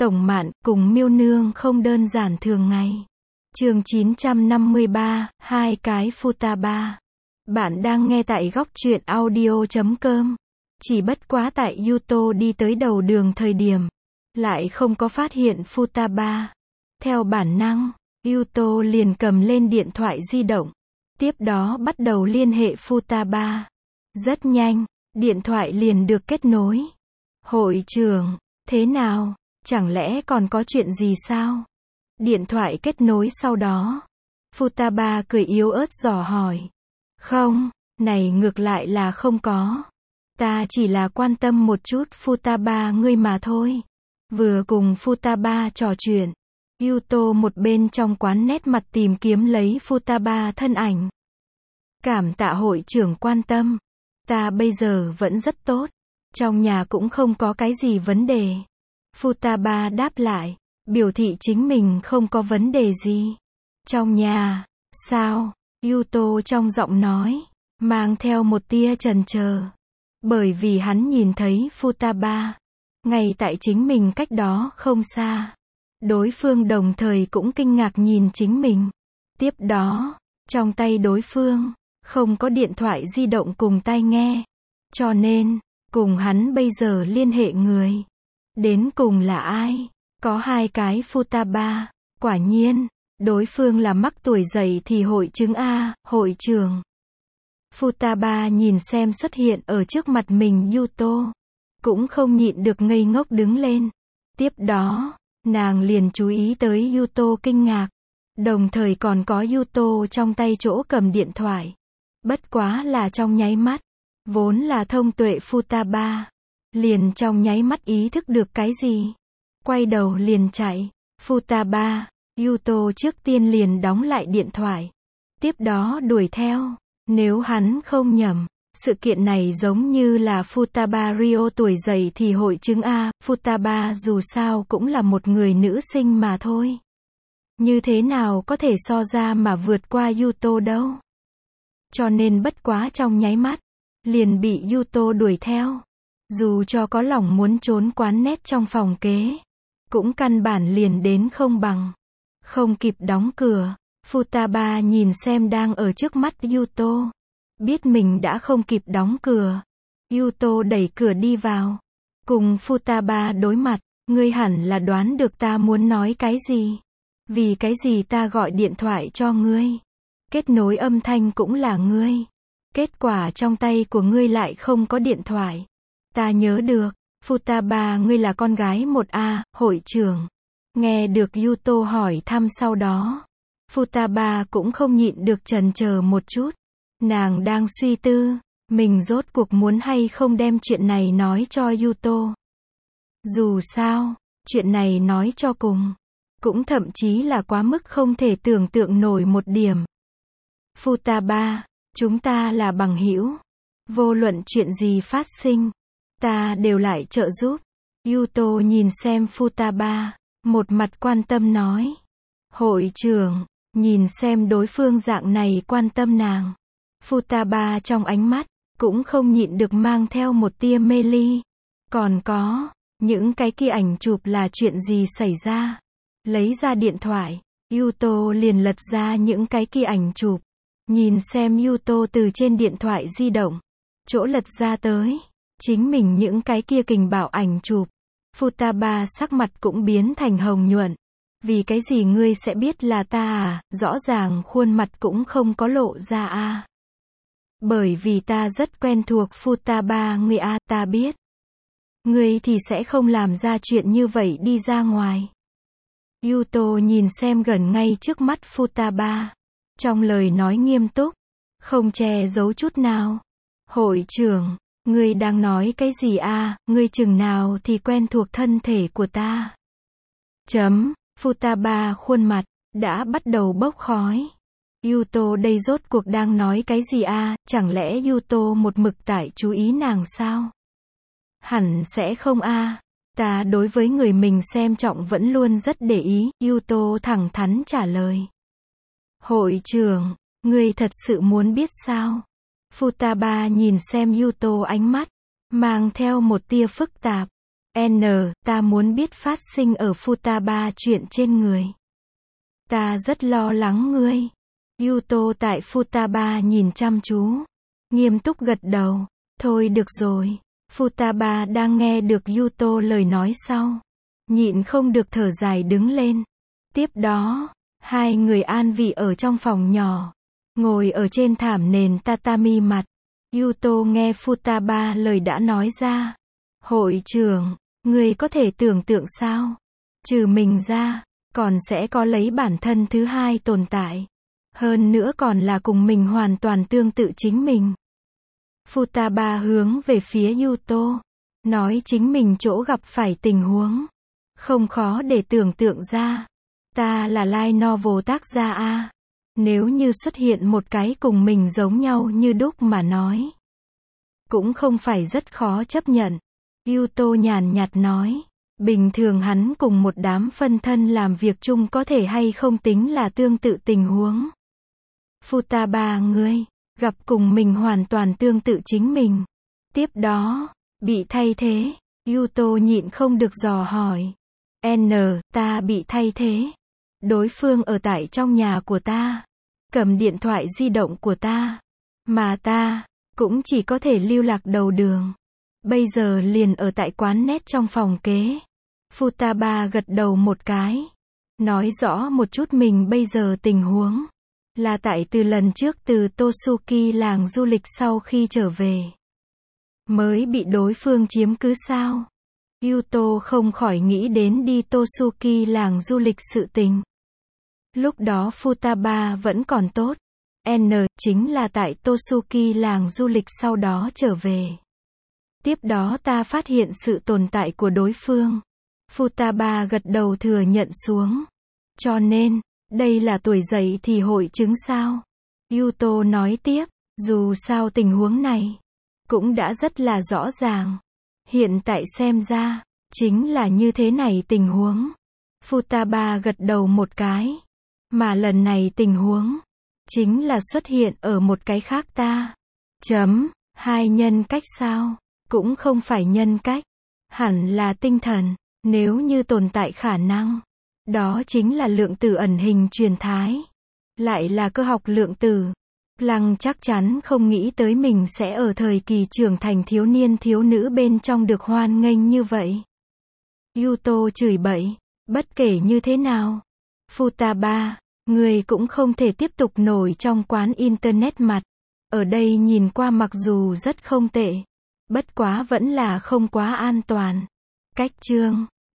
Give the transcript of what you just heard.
Tổng Mạn cùng Miêu Nương không đơn giản thường ngày. Chương 953, hai cái Futaba. Bạn đang nghe tại góc truyện audio.com. Chỉ bất quá tại Yuto đi tới đầu đường thời điểm, lại không có phát hiện Futaba. Theo bản năng, Yuto liền cầm lên điện thoại di động. Tiếp đó bắt đầu liên hệ Futaba. Rất nhanh, điện thoại liền được kết nối. Hội trưởng, thế nào? Chẳng lẽ còn có chuyện gì sao? Điện thoại kết nối sau đó. Futaba cười yếu ớt dò hỏi. Không, này ngược lại là không có. Ta chỉ là quan tâm một chút Futaba ngươi mà thôi. Vừa cùng Futaba trò chuyện, Yuto một bên trong quán nét mặt tìm kiếm lấy Futaba thân ảnh. Cảm tạ hội trưởng quan tâm. Ta bây giờ vẫn rất tốt. Trong nhà cũng không có cái gì vấn đề. Futaba đáp lại, biểu thị chính mình không có vấn đề gì. Trong nhà, sao? Yuto trong giọng nói, mang theo một tia chần chờ. Bởi vì hắn nhìn thấy Futaba, ngay tại chính mình cách đó không xa. Đối phương đồng thời cũng kinh ngạc nhìn chính mình. Tiếp đó, trong tay đối phương, không có điện thoại di động cùng tai nghe. Cho nên, cùng hắn bây giờ liên hệ người. Đến cùng là ai? Có hai cái Futaba. Quả nhiên, đối phương là mắc tuổi dậy thì hội chứng A, hội trưởng. Futaba nhìn xem xuất hiện ở trước mặt mình Yuto. Cũng không nhịn được ngây ngốc đứng lên. Tiếp đó, nàng liền chú ý tới Yuto kinh ngạc. Đồng thời còn có Yuto trong tay chỗ cầm điện thoại. Bất quá là trong nháy mắt. Vốn là thông tuệ Futaba. Liền trong nháy mắt ý thức được cái gì. Quay đầu liền chạy. Futaba, Yuto trước tiên liền đóng lại điện thoại. Tiếp đó đuổi theo. Nếu hắn không nhầm, sự kiện này giống như là Futaba Rio tuổi dậy thì hội chứng A. Futaba dù sao cũng là một người nữ sinh mà thôi. Như thế nào có thể so ra mà vượt qua Yuto đâu. Cho nên bất quá trong nháy mắt, liền bị Yuto đuổi theo. Dù cho có lòng muốn trốn quán nét trong phòng kế, cũng căn bản liền đến không bằng. Không kịp đóng cửa, Futaba nhìn xem đang ở trước mắt Yuto. Biết mình đã không kịp đóng cửa. Yuto đẩy cửa đi vào. Cùng Futaba đối mặt, ngươi hẳn là đoán được ta muốn nói cái gì. Vì cái gì ta gọi điện thoại cho ngươi. Kết nối âm thanh cũng là ngươi. Kết quả trong tay của ngươi lại không có điện thoại. Ta nhớ được, Futaba ngươi là con gái 1A, hội trưởng. Nghe được Yuto hỏi thăm sau đó. Futaba cũng không nhịn được chần chờ một chút. Nàng đang suy tư, mình rốt cuộc muốn hay không đem chuyện này nói cho Yuto. Dù sao, chuyện này nói cho cùng, cũng thậm chí là quá mức không thể tưởng tượng nổi một điểm. Futaba, chúng ta là bằng hữu. Vô luận chuyện gì phát sinh, ta đều lại trợ giúp. Yuto nhìn xem Futaba, một mặt quan tâm nói. Hội trưởng, nhìn xem đối phương dạng này quan tâm nàng. Futaba trong ánh mắt, cũng không nhịn được mang theo một tia mê ly. Còn có, những cái kia ảnh chụp là chuyện gì xảy ra? Lấy ra điện thoại, Yuto liền lật ra những cái kia ảnh chụp. Nhìn xem Yuto từ trên điện thoại di động, chỗ lật ra tới, chính mình những cái kia kình bạo ảnh chụp. Futaba sắc mặt cũng biến thành hồng nhuận. Vì cái gì ngươi sẽ biết là ta à, rõ ràng khuôn mặt cũng không có lộ ra à. Bởi vì ta rất quen thuộc Futaba ngươi à, ta biết. Ngươi thì sẽ không làm ra chuyện như vậy đi ra ngoài. Yuto nhìn xem gần ngay trước mắt Futaba. Trong lời nói nghiêm túc, không che giấu chút nào. Hội trưởng, ngươi đang nói cái gì à, ngươi chừng nào thì quen thuộc thân thể của ta. Futaba khuôn mặt, đã bắt đầu bốc khói. Yuto đây rốt cuộc đang nói cái gì à, chẳng lẽ Yuto một mực tại chú ý nàng sao? Hẳn sẽ không à, ta đối với người mình xem trọng vẫn luôn rất để ý, Yuto thẳng thắn trả lời. Hội trưởng, ngươi thật sự muốn biết sao? Futaba nhìn xem Yuto ánh mắt, mang theo một tia phức tạp. N, ta muốn biết phát sinh ở Futaba chuyện trên người. Ta rất lo lắng ngươi. Yuto tại Futaba nhìn chăm chú. Nghiêm túc gật đầu. Thôi được rồi. Futaba đang nghe được Yuto lời nói sau. Nhịn không được thở dài đứng lên. Tiếp đó, hai người an vị ở trong phòng nhỏ. Ngồi ở trên thảm nền tatami mặt. Yuto nghe Futaba lời đã nói ra. Hội trưởng, người có thể tưởng tượng sao? Trừ mình ra, còn sẽ có lấy bản thân thứ hai tồn tại. Hơn nữa còn là cùng mình hoàn toàn tương tự chính mình. Futaba hướng về phía Yuto. Nói chính mình chỗ gặp phải tình huống. Không khó để tưởng tượng ra. Ta là light novel tác gia A. Nếu như xuất hiện một cái cùng mình giống nhau như đúc mà nói. Cũng không phải rất khó chấp nhận. Yuto nhàn nhạt nói. Bình thường hắn cùng một đám phân thân làm việc chung có thể hay không tính là tương tự tình huống. Futaba ngươi, gặp cùng mình hoàn toàn tương tự chính mình. Tiếp đó, bị thay thế. Yuto nhịn không được dò hỏi. N, ta bị thay thế. Đối phương ở tại trong nhà của ta. Cầm điện thoại di động của ta. Mà ta, cũng chỉ có thể lưu lạc đầu đường. Bây giờ liền ở tại quán net trong phòng kế. Futaba gật đầu một cái. Nói rõ một chút mình bây giờ tình huống. Là tại từ lần trước từ Tosuki làng du lịch sau khi trở về. Mới bị đối phương chiếm cứ sao? Yuto không khỏi nghĩ đến đi Tosuki làng du lịch sự tình. Lúc đó Futaba vẫn còn tốt. N, chính là tại Tosuki làng du lịch sau đó trở về. Tiếp đó ta phát hiện sự tồn tại của đối phương. Futaba gật đầu thừa nhận xuống. Cho nên, đây là tuổi dậy thì hội chứng sao? Yuto nói tiếp, dù sao tình huống này cũng đã rất là rõ ràng. Hiện tại xem ra, chính là như thế này tình huống. Futaba gật đầu một cái. Mà lần này tình huống, chính là xuất hiện ở một cái khác ta. Hai nhân cách sao? Cũng không phải nhân cách. Hẳn là tinh thần. Nếu như tồn tại khả năng. Đó chính là lượng tử ẩn hình truyền thái. Lại là cơ học lượng tử. Lăng chắc chắn không nghĩ tới mình sẽ ở thời kỳ trưởng thành thiếu niên thiếu nữ bên trong được hoan nghênh như vậy. Yuto chửi bậy. Bất kể như thế nào. Futaba, người cũng không thể tiếp tục nổi trong quán internet mặt. Ở đây nhìn qua mặc dù rất không tệ. Bất quá vẫn là không quá an toàn. Cách chương